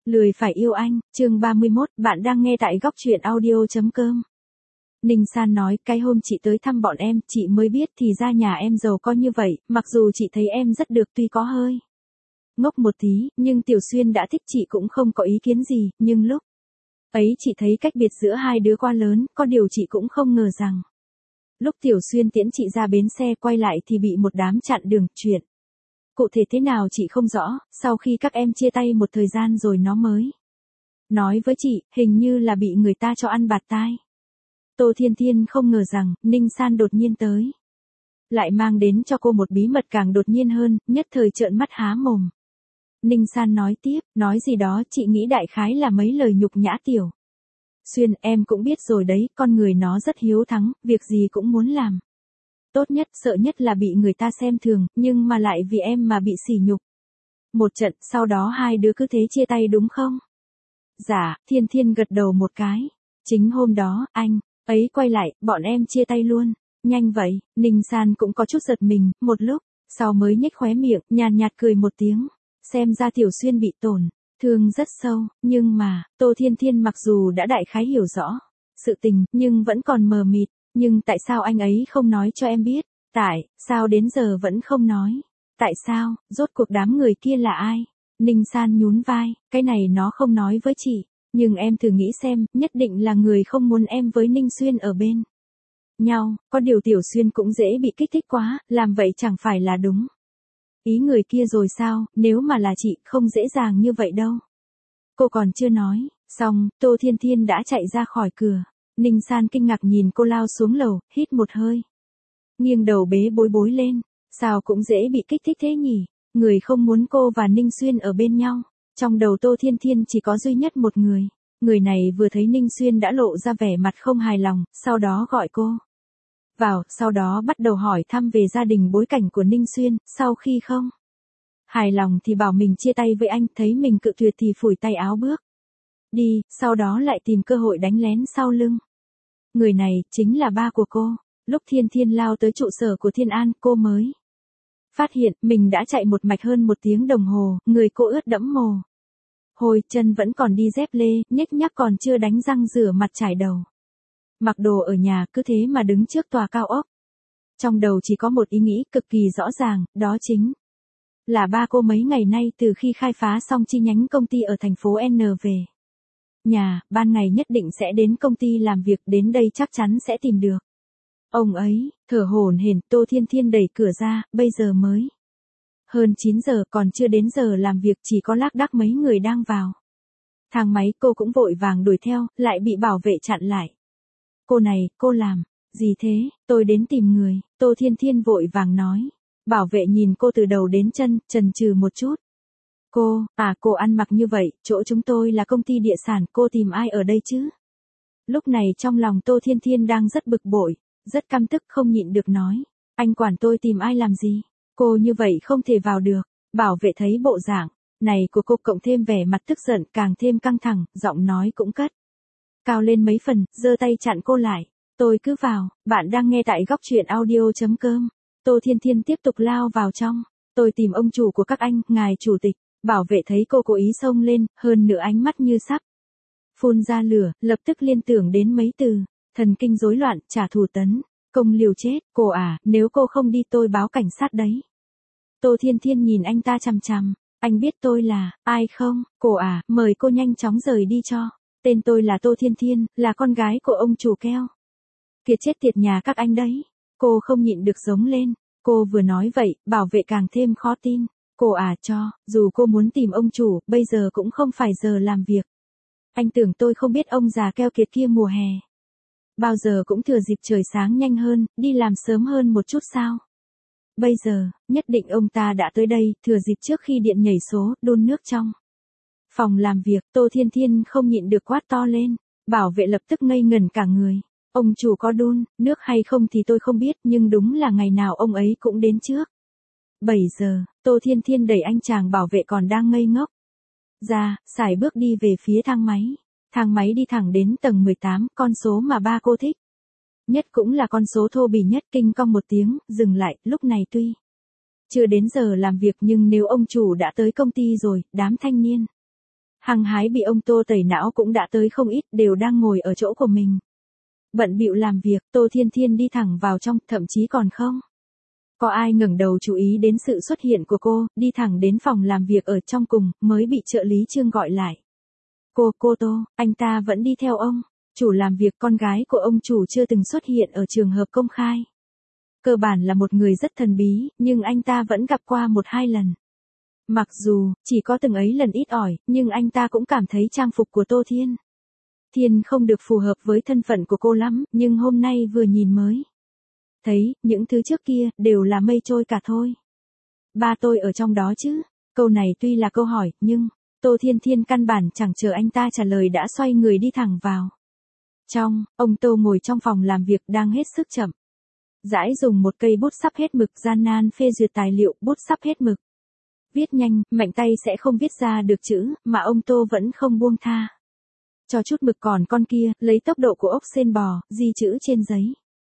Lười phải yêu anh, chương 31, bạn đang nghe tại góc truyện audio.com. Ninh San nói, cái hôm chị tới thăm bọn em, chị mới biết thì ra nhà em giàu có như vậy, mặc dù chị thấy em rất được tuy có hơi ngốc một tí, nhưng Tiểu Xuyên đã thích chị cũng không có ý kiến gì, nhưng lúc ấy chị thấy cách biệt giữa hai đứa quá lớn, có điều chị cũng không ngờ rằng. Lúc Tiểu Xuyên tiễn chị ra bến xe quay lại thì bị một đám chặn đường, chuyện cụ thể thế nào chị không rõ, sau khi các em chia tay một thời gian rồi nó mới nói với chị, hình như là bị người ta cho ăn bạt tai. Tô Thiên Thiên không ngờ rằng, Ninh San đột nhiên tới. Lại mang đến cho cô một bí mật càng đột nhiên hơn, nhất thời trợn mắt há mồm. Ninh San nói tiếp, nói gì đó chị nghĩ đại khái là mấy lời nhục nhã Tiểu Xuyên, em cũng biết rồi đấy, con người nó rất hiếu thắng, việc gì cũng muốn làm tốt nhất, sợ nhất là bị người ta xem thường, nhưng mà lại vì em mà bị sỉ nhục. Một trận, sau đó hai đứa cứ thế chia tay đúng không? Dạ, Thiên Thiên gật đầu một cái. Chính hôm đó, anh ấy quay lại, bọn em chia tay luôn. Nhanh vậy, Ninh San cũng có chút giật mình, một lúc, sau mới nhếch khóe miệng, nhàn nhạt cười một tiếng. Xem ra Tiểu Xuyên bị tổn thương rất sâu, nhưng mà, Tô Thiên Thiên mặc dù đã đại khái hiểu rõ sự tình, nhưng vẫn còn mờ mịt. Nhưng tại sao anh ấy không nói cho em biết? Tại sao đến giờ vẫn không nói? Tại sao, rốt cuộc đám người kia là ai? Ninh San nhún vai, cái này nó không nói với chị. Nhưng em thử nghĩ xem, nhất định là người không muốn em với Ninh Xuyên ở bên nhau. Có điều Tiểu Xuyên cũng dễ bị kích thích quá, làm vậy chẳng phải là đúng ý người kia rồi sao? Nếu mà là chị, không dễ dàng như vậy đâu. Cô còn chưa nói xong, Tô Thiên Thiên đã chạy ra khỏi cửa. Ninh San kinh ngạc nhìn cô lao xuống lầu, hít một hơi. Nghiêng đầu bế bối lên. Sao cũng dễ bị kích thích thế nhỉ? Người không muốn cô và Ninh Xuyên ở bên nhau. Trong đầu Tô Thiên Thiên chỉ có duy nhất một người. Người này vừa thấy Ninh Xuyên đã lộ ra vẻ mặt không hài lòng, sau đó gọi cô vào, sau đó bắt đầu hỏi thăm về gia đình bối cảnh của Ninh Xuyên, sau khi không hài lòng thì bảo mình chia tay với anh, thấy mình cự tuyệt thì phủi tay áo bước đi, sau đó lại tìm cơ hội đánh lén sau lưng. Người này, chính là ba của cô. Lúc Thiên Thiên lao tới trụ sở của Thiên An, cô mới phát hiện, mình đã chạy một mạch hơn 1 tiếng đồng hồ, người cô ướt đẫm mồ hôi, chân vẫn còn đi dép lê, nhếch nhác còn chưa đánh răng rửa mặt chải đầu. Mặc đồ ở nhà, cứ thế mà đứng trước tòa cao ốc. Trong đầu chỉ có một ý nghĩ cực kỳ rõ ràng, đó chính là ba cô mấy ngày nay từ khi khai phá xong chi nhánh công ty ở thành phố N về nhà, ban ngày nhất định sẽ đến công ty làm việc, đến đây chắc chắn sẽ tìm được ông ấy. Thở hổn hển, Tô Thiên Thiên đẩy cửa ra, bây giờ mới hơn 9 giờ, còn chưa đến giờ làm việc, chỉ có lác đác mấy người đang vào thang máy. Cô cũng vội vàng đuổi theo, lại bị bảo vệ chặn lại. Cô này, cô làm gì thế? Tôi đến tìm người. Tô Thiên Thiên vội vàng nói. Bảo vệ nhìn cô từ đầu đến chân, chần chừ một chút. Cô ăn mặc như vậy, chỗ chúng tôi là công ty địa sản, cô tìm ai ở đây chứ? Lúc này trong lòng Tô Thiên Thiên đang rất bực bội, rất căm tức, không nhịn được nói. Anh quản tôi tìm ai làm gì? Cô như vậy không thể vào được. Bảo vệ thấy bộ dạng này của cô cộng thêm vẻ mặt tức giận càng thêm căng thẳng, giọng nói cũng cất cao lên mấy phần, giơ tay chặn cô lại. Tôi cứ vào, bạn đang nghe tại góc truyện audio.com. Tô Thiên Thiên tiếp tục lao vào trong. Tôi tìm ông chủ của các anh, ngài chủ tịch. Bảo vệ thấy cô cố ý xông lên, hơn nữa ánh mắt như sắp phun ra lửa, lập tức liên tưởng đến mấy từ thần kinh rối loạn, trả thù tấn công liều chết. Cô à, nếu cô không đi tôi báo cảnh sát đấy. Tô Thiên Thiên nhìn anh ta chằm chằm. Anh biết tôi là ai không? Cô à, mời cô nhanh chóng rời đi cho. Tên tôi là Tô Thiên Thiên, là con gái của ông chủ keo kiệt chết tiệt nhà các anh đấy. Cô không nhịn được giống lên. Cô vừa nói vậy, bảo vệ càng thêm khó tin. Cô à, dù cô muốn tìm ông chủ, bây giờ cũng không phải giờ làm việc. Anh tưởng tôi không biết ông già keo kiệt kia mùa hè bao giờ cũng thừa dịp trời sáng nhanh hơn, đi làm sớm hơn một chút sao? Bây giờ, nhất định ông ta đã tới đây, thừa dịp trước khi điện nhảy số, đun nước trong phòng làm việc. Tô Thiên Thiên không nhịn được quát to lên. Bảo vệ lập tức ngây ngẩn cả người. Ông chủ có đun nước hay không thì tôi không biết, nhưng đúng là ngày nào ông ấy cũng đến trước 7 giờ. Tô Thiên Thiên đẩy anh chàng bảo vệ còn đang ngây ngốc ra, sải bước đi về phía thang máy. Thang máy đi thẳng đến tầng 18, con số mà ba cô thích nhất cũng là con số thô bỉ nhất. Kinh cong một tiếng, dừng lại. Lúc này tuy chưa đến giờ làm việc, nhưng nếu ông chủ đã tới công ty rồi, đám thanh niên Hăng hái bị ông Tô tẩy não cũng đã tới không ít, đều đang ngồi ở chỗ của mình. Bận bịu làm việc, Tô Thiên Thiên đi thẳng vào trong, thậm chí còn không có ai ngẩng đầu chú ý đến sự xuất hiện của cô, đi thẳng đến phòng làm việc ở trong cùng, mới bị trợ lý Trương gọi lại. Cô Tô, anh ta vẫn đi theo ông. Chủ làm việc, con gái của ông chủ chưa từng xuất hiện ở trường hợp công khai. Cơ bản là một người rất thần bí, nhưng anh ta vẫn gặp qua 1-2 lần. Mặc dù, chỉ có từng ấy lần ít ỏi, nhưng anh ta cũng cảm thấy trang phục của Tô Thiên Thiên không được phù hợp với thân phận của cô lắm, nhưng hôm nay vừa nhìn mới thấy, những thứ trước kia, đều là mây trôi cả thôi. Ba tôi ở trong đó chứ? Câu này tuy là câu hỏi, nhưng Tô Thiên Thiên căn bản chẳng chờ anh ta trả lời đã xoay người đi thẳng vào trong. Ông Tô ngồi trong phòng làm việc đang hết sức chậm rãi dùng một cây bút sắp hết mực gian nan phê duyệt tài liệu, bút sắp hết mực. Viết nhanh, mạnh tay sẽ không viết ra được chữ, mà ông Tô vẫn không buông tha. Cho chút mực còn con kia, lấy tốc độ của ốc sên bò, ghi chữ trên giấy.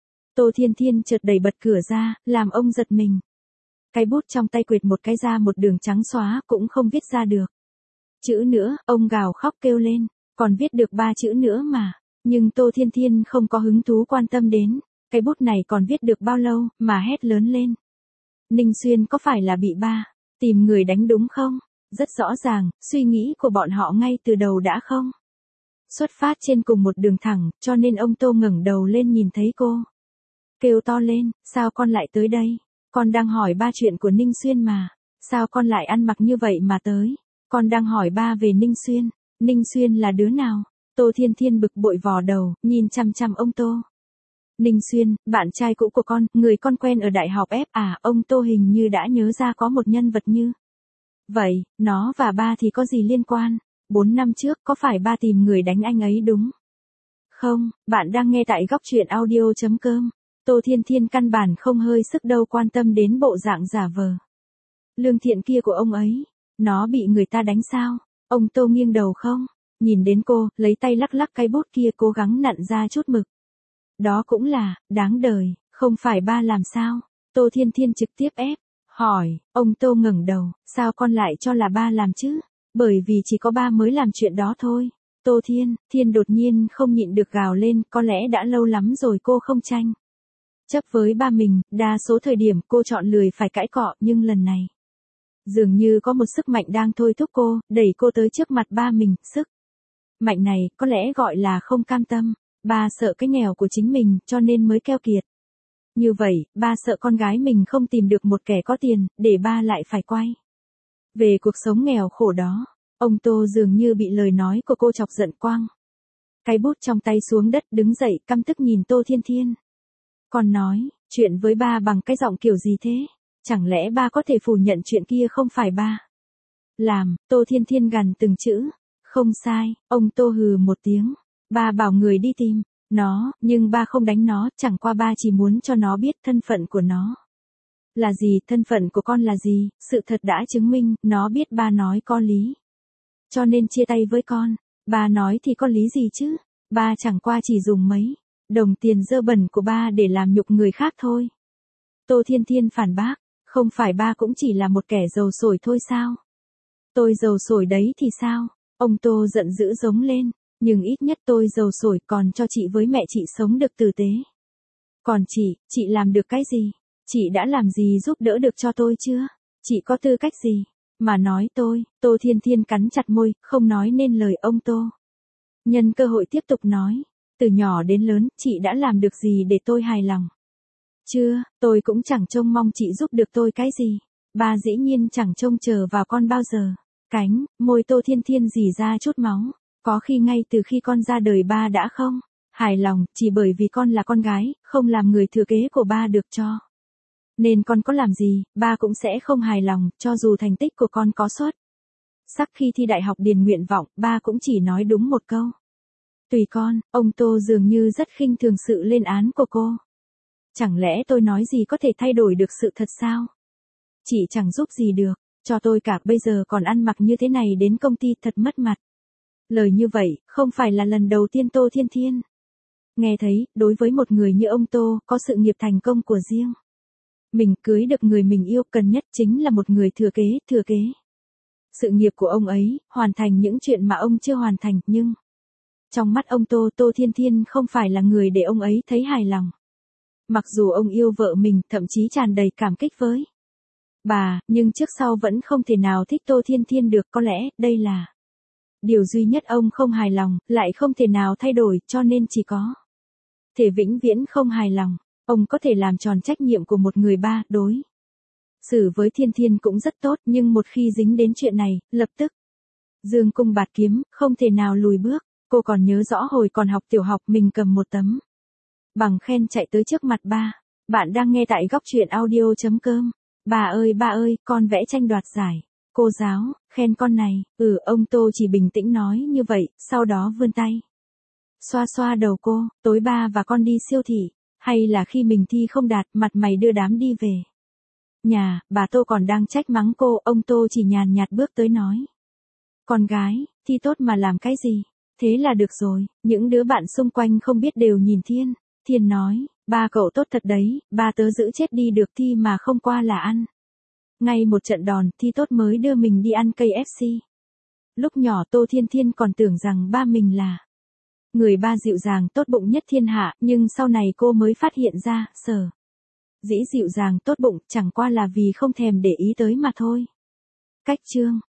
Tô Thiên Thiên chợt đẩy bật cửa ra, làm ông giật mình. Cái bút trong tay quệt một cái ra một đường trắng xóa cũng không viết ra được chữ nữa, ông gào khóc kêu lên, còn viết được 3 chữ nữa mà. Nhưng Tô Thiên Thiên không có hứng thú quan tâm đến, cái bút này còn viết được bao lâu, mà hét lớn lên. Ninh Xuyên có phải là bị ba tìm người đánh đúng không? Rất rõ ràng, suy nghĩ của bọn họ ngay từ đầu đã không xuất phát trên cùng một đường thẳng, cho nên ông Tô ngẩng đầu lên nhìn thấy cô. Kêu to lên, sao con lại tới đây? Con đang hỏi ba chuyện của Ninh Xuyên mà. Sao con lại ăn mặc như vậy mà tới? Con đang hỏi ba về Ninh Xuyên. Ninh Xuyên là đứa nào? Tô Thiên Thiên bực bội vò đầu, nhìn chăm chăm ông Tô. Ninh Xuyên, bạn trai cũ của con, người con quen ở đại học F à, ông Tô hình như đã nhớ ra có một nhân vật như vậy, nó và ba thì có gì liên quan? 4 năm trước, có phải ba tìm người đánh anh ấy đúng không? Bạn đang nghe tại góc truyện audio.com. Tô Thiên Thiên căn bản không hơi sức đâu quan tâm đến bộ dạng giả vờ lương thiện kia của ông ấy. Nó bị người ta đánh sao? Ông Tô nghiêng đầu không? Nhìn đến cô, lấy tay lắc lắc cái bút kia cố gắng nặn ra chút mực. Đó cũng là, đáng đời, không phải ba làm sao? Tô Thiên Thiên trực tiếp ép, hỏi, ông Tô ngẩng đầu, sao con lại cho là ba làm chứ? Bởi vì chỉ có ba mới làm chuyện đó thôi. Tô Thiên đột nhiên không nhịn được gào lên, có lẽ đã lâu lắm rồi cô không tranh chấp với ba mình, đa số thời điểm cô chọn lười phải cãi cọ, nhưng lần này dường như có một sức mạnh đang thôi thúc cô, đẩy cô tới trước mặt ba mình, sức mạnh này, có lẽ gọi là không cam tâm. Ba sợ cái nghèo của chính mình, cho nên mới keo kiệt. Như vậy, ba sợ con gái mình không tìm được một kẻ có tiền, để ba lại phải quay về cuộc sống nghèo khổ đó. Ông Tô dường như bị lời nói của cô chọc giận quăng cái bút trong tay xuống đất, đứng dậy, căm tức nhìn Tô Thiên Thiên. Con nói, chuyện với ba bằng cái giọng kiểu gì thế? Chẳng lẽ ba có thể phủ nhận chuyện kia không phải ba làm? Tô Thiên Thiên gằn từng chữ. Không sai, ông Tô hừ một tiếng. Ba bảo người đi tìm nó, nhưng ba không đánh nó, chẳng qua ba chỉ muốn cho nó biết thân phận của nó là gì, thân phận của con là gì, sự thật đã chứng minh, nó biết ba nói có lý. Cho nên chia tay với con. Ba nói thì có lý gì chứ? Ba chẳng qua chỉ dùng mấy đồng tiền dơ bẩn của ba để làm nhục người khác thôi. Tô Thiên Thiên phản bác, không phải ba cũng chỉ là một kẻ dầu sổi thôi sao? Tôi dầu sổi đấy thì sao? Ông Tô giận dữ giống lên, nhưng ít nhất tôi dầu sổi còn cho chị với mẹ chị sống được tử tế. Còn chị làm được cái gì? Chị đã làm gì giúp đỡ được cho tôi chưa? Chị có tư cách gì mà nói tôi? Tô Thiên Thiên cắn chặt môi, không nói nên lời. Ông Tô nhân cơ hội tiếp tục nói, từ nhỏ đến lớn, chị đã làm được gì để tôi hài lòng? Chưa, tôi cũng chẳng trông mong chị giúp được tôi cái gì. Ba dĩ nhiên chẳng trông chờ vào con bao giờ. Môi Tô Thiên Thiên rỉ ra chút máu. Có khi ngay từ khi con ra đời ba đã không hài lòng, chỉ bởi vì con là con gái, không làm người thừa kế của ba được cho nên con có làm gì, ba cũng sẽ không hài lòng, cho dù thành tích của con có xuất sắc khi thi đại học điền nguyện vọng, ba cũng chỉ nói đúng một câu. Tùy con. Ông Tô dường như rất khinh thường sự lên án của cô. Chẳng lẽ tôi nói gì có thể thay đổi được sự thật sao? Chị chẳng giúp gì được cho tôi cả, bây giờ còn ăn mặc như thế này đến công ty thật mất mặt. Lời như vậy, không phải là lần đầu tiên Tô Thiên Thiên nghe thấy, đối với một người như ông Tô, có sự nghiệp thành công của riêng mình, cưới được người mình yêu, cần nhất chính là một người thừa kế. Sự nghiệp của ông ấy, hoàn thành những chuyện mà ông chưa hoàn thành, nhưng trong mắt ông Tô Thiên Thiên không phải là người để ông ấy thấy hài lòng. Mặc dù ông yêu vợ mình, thậm chí tràn đầy cảm kích với bà, nhưng trước sau vẫn không thể nào thích Tô Thiên Thiên được, có lẽ đây là điều duy nhất ông không hài lòng, lại không thể nào thay đổi, cho nên chỉ có thể vĩnh viễn không hài lòng. Ông có thể làm tròn trách nhiệm của một người ba, đối xử với Thiên Thiên cũng rất tốt, nhưng một khi dính đến chuyện này, lập tức dương cung bạt kiếm, không thể nào lùi bước. Cô còn nhớ rõ hồi còn học tiểu học mình cầm một tấm bằng khen chạy tới trước mặt ba. Bạn đang nghe tại góc truyện audio.com. Bà ơi, con vẽ tranh đoạt giải. Cô giáo, khen con này. Ông Tô chỉ bình tĩnh nói như vậy, sau đó vươn tay xoa xoa đầu cô. Tối ba và con đi siêu thị, hay là khi mình thi không đạt, mặt mày đưa đám đi về nhà, bà Tô còn đang trách mắng cô, ông Tô chỉ nhàn nhạt bước tới nói. Con gái, thi tốt mà làm cái gì? Thế là được rồi. Những đứa bạn xung quanh không biết đều nhìn Thiên. Thiên nói, ba cậu tốt thật đấy, ba tớ giữ chết đi được thi mà không qua là ăn ngay một trận đòn, thi tốt mới đưa mình đi ăn KFC. Lúc nhỏ Tô Thiên Thiên còn tưởng rằng ba mình là người ba dịu dàng tốt bụng nhất thiên hạ, nhưng sau này cô mới phát hiện ra, dĩ dịu dàng tốt bụng chẳng qua là vì không thèm để ý tới mà thôi. Cách chương